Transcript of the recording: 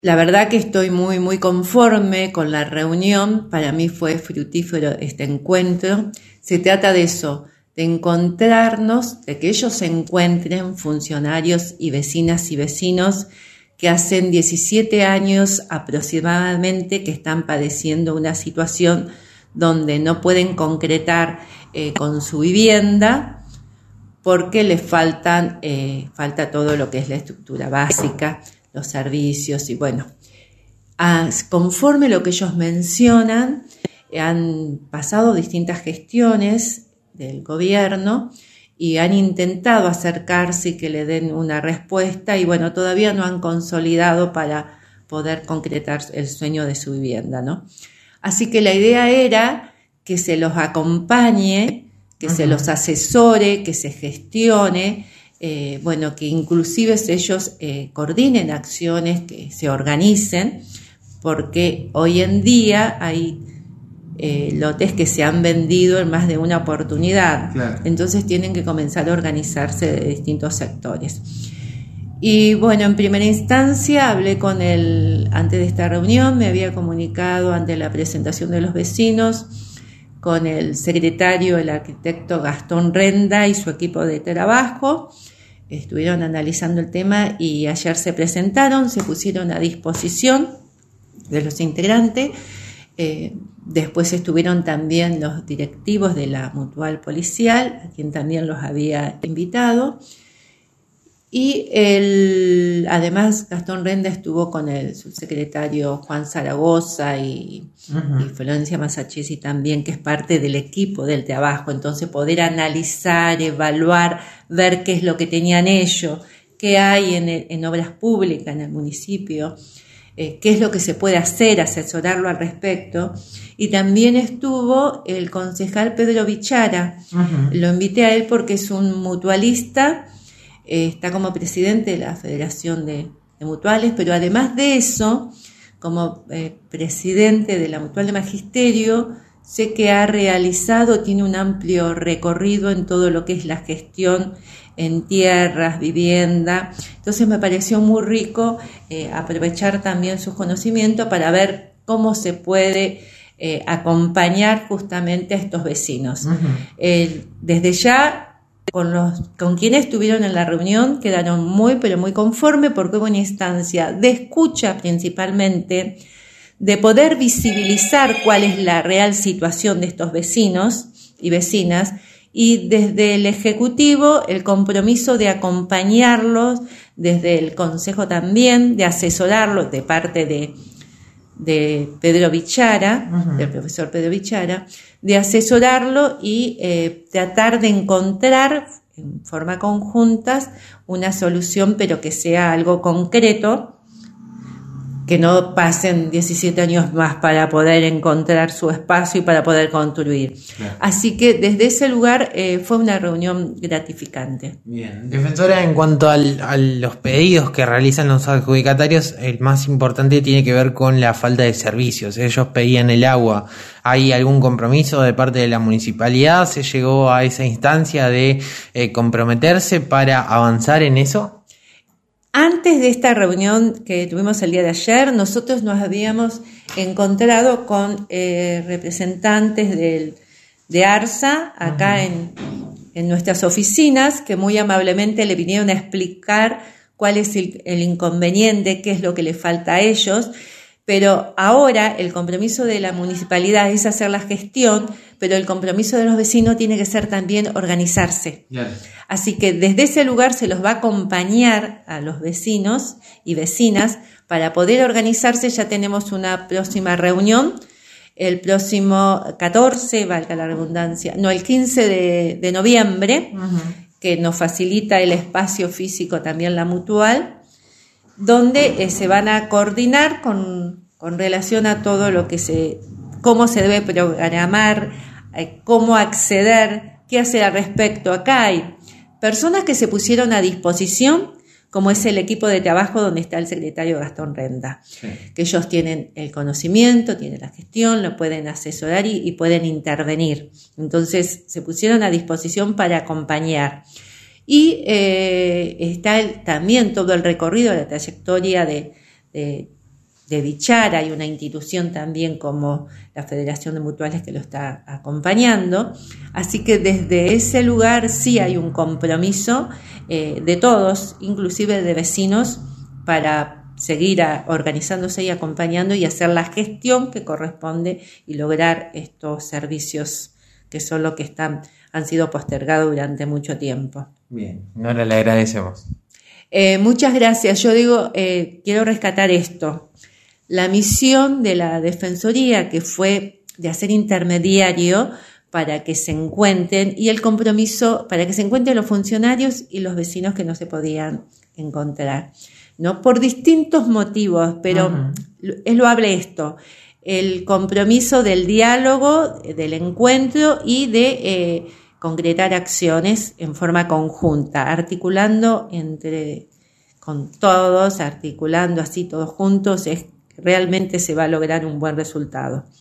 La verdad que estoy muy, muy conforme con la reunión. Para mí fue fructífero este encuentro. Se trata de eso, de encontrarnos, de que ellos se encuentren, funcionarios y vecinos que hacen 17 años aproximadamente que están padeciendo una situación donde no pueden concretar con su vivienda porque les falta todo lo que es la estructura básica, los servicios y bueno, conforme lo que ellos mencionan, han pasado distintas gestiones del gobierno y han intentado acercarse y que le den una respuesta y bueno, todavía no han consolidado para poder concretar el sueño de su vivienda, ¿no? Así que la idea era que se los acompañe, que se los asesore, que se gestione, bueno, que inclusive ellos coordinen acciones, que se organicen, porque hoy en día hay lotes que se han vendido en más de una oportunidad. Claro. Entonces tienen que comenzar a organizarse de distintos sectores. Y bueno, en primera instancia hablé con él antes de esta reunión, me había comunicado ante la presentación de los vecinos con el secretario, el arquitecto Gastón Renda y su equipo de trabajo. Estuvieron analizando el tema y ayer se presentaron, se pusieron a disposición de los integrantes. Después estuvieron también los directivos de la Mutual Policial, a quien también los había invitado. Y además Gastón Renda estuvo con el subsecretario Juan Zaragoza y Florencia Masachesi también, que es parte del equipo del trabajo. Entonces poder analizar, evaluar, ver qué es lo que tenían ellos, qué hay en obras públicas en el municipio, qué es lo que se puede hacer, asesorarlo al respecto. Y también estuvo el concejal Pedro Bichara. Lo invité a él porque es un mutualista, está como presidente de la Federación de Mutuales, pero además de eso, como presidente de la Mutual de Magisterio, sé que ha realizado, tiene un amplio recorrido en todo lo que es la gestión en tierras, vivienda. Entonces me pareció muy rico aprovechar también sus conocimientos para ver cómo se puede acompañar justamente a estos vecinos. Desde ya, con quienes estuvieron en la reunión quedaron muy, pero muy conformes porque hubo una instancia de escucha principalmente, de poder visibilizar cuál es la real situación de estos vecinos y vecinas, y desde el Ejecutivo el compromiso de acompañarlos, desde el Consejo también, de asesorarlos de parte de Pedro Bichara, del profesor Pedro Bichara, de asesorarlo y tratar de encontrar en forma conjuntas una solución, pero que sea algo concreto, que no pasen 17 años más para poder encontrar su espacio y para poder construir. Claro. Así que desde ese lugar fue una reunión gratificante. Bien. Defensora, en cuanto a los pedidos que realizan los adjudicatarios, el más importante tiene que ver con la falta de servicios. Ellos pedían el agua. ¿Hay algún compromiso de parte de la municipalidad? ¿Se llegó a esa instancia de comprometerse para avanzar en eso? Antes de esta reunión que tuvimos el día de ayer, nosotros nos habíamos encontrado con representantes de ARSA acá en nuestras oficinas, que muy amablemente le vinieron a explicar cuál es el inconveniente, qué es lo que le falta a ellos. Pero ahora el compromiso de la municipalidad es hacer la gestión, pero el compromiso de los vecinos tiene que ser también organizarse. Yeah. Así que desde ese lugar se los va a acompañar a los vecinos y vecinas para poder organizarse. Ya tenemos una próxima reunión, el próximo 14, valga la redundancia, el 15 de noviembre, que nos facilita el espacio físico también la Mutual, donde se van a coordinar con relación a todo lo que cómo se debe programar, cómo acceder, qué hacer al respecto. Acá hay personas que se pusieron a disposición, como es el equipo de trabajo donde está el secretario Gastón Renda, sí, que ellos tienen el conocimiento, tienen la gestión, lo pueden asesorar y pueden intervenir. Entonces se pusieron a disposición para acompañar. Y está también todo el recorrido, la trayectoria de de Bichara, hay una institución también como la Federación de Mutuales que lo está acompañando, así que desde ese lugar sí hay un compromiso de todos, inclusive de vecinos, para seguir organizándose y acompañando y hacer la gestión que corresponde y lograr estos servicios que son los que han sido postergados durante mucho tiempo. Bien, Nora, le agradecemos. Muchas gracias. Yo digo, quiero rescatar esto. La misión de la Defensoría, que fue de hacer intermediario para que se encuentren, y el compromiso para que se encuentren los funcionarios y los vecinos que no se podían encontrar, ¿no? Por distintos motivos, pero es loable esto. El compromiso del diálogo, del encuentro y de concretar acciones en forma conjunta, articulando con todos, articulando así todos juntos, realmente se va a lograr un buen resultado.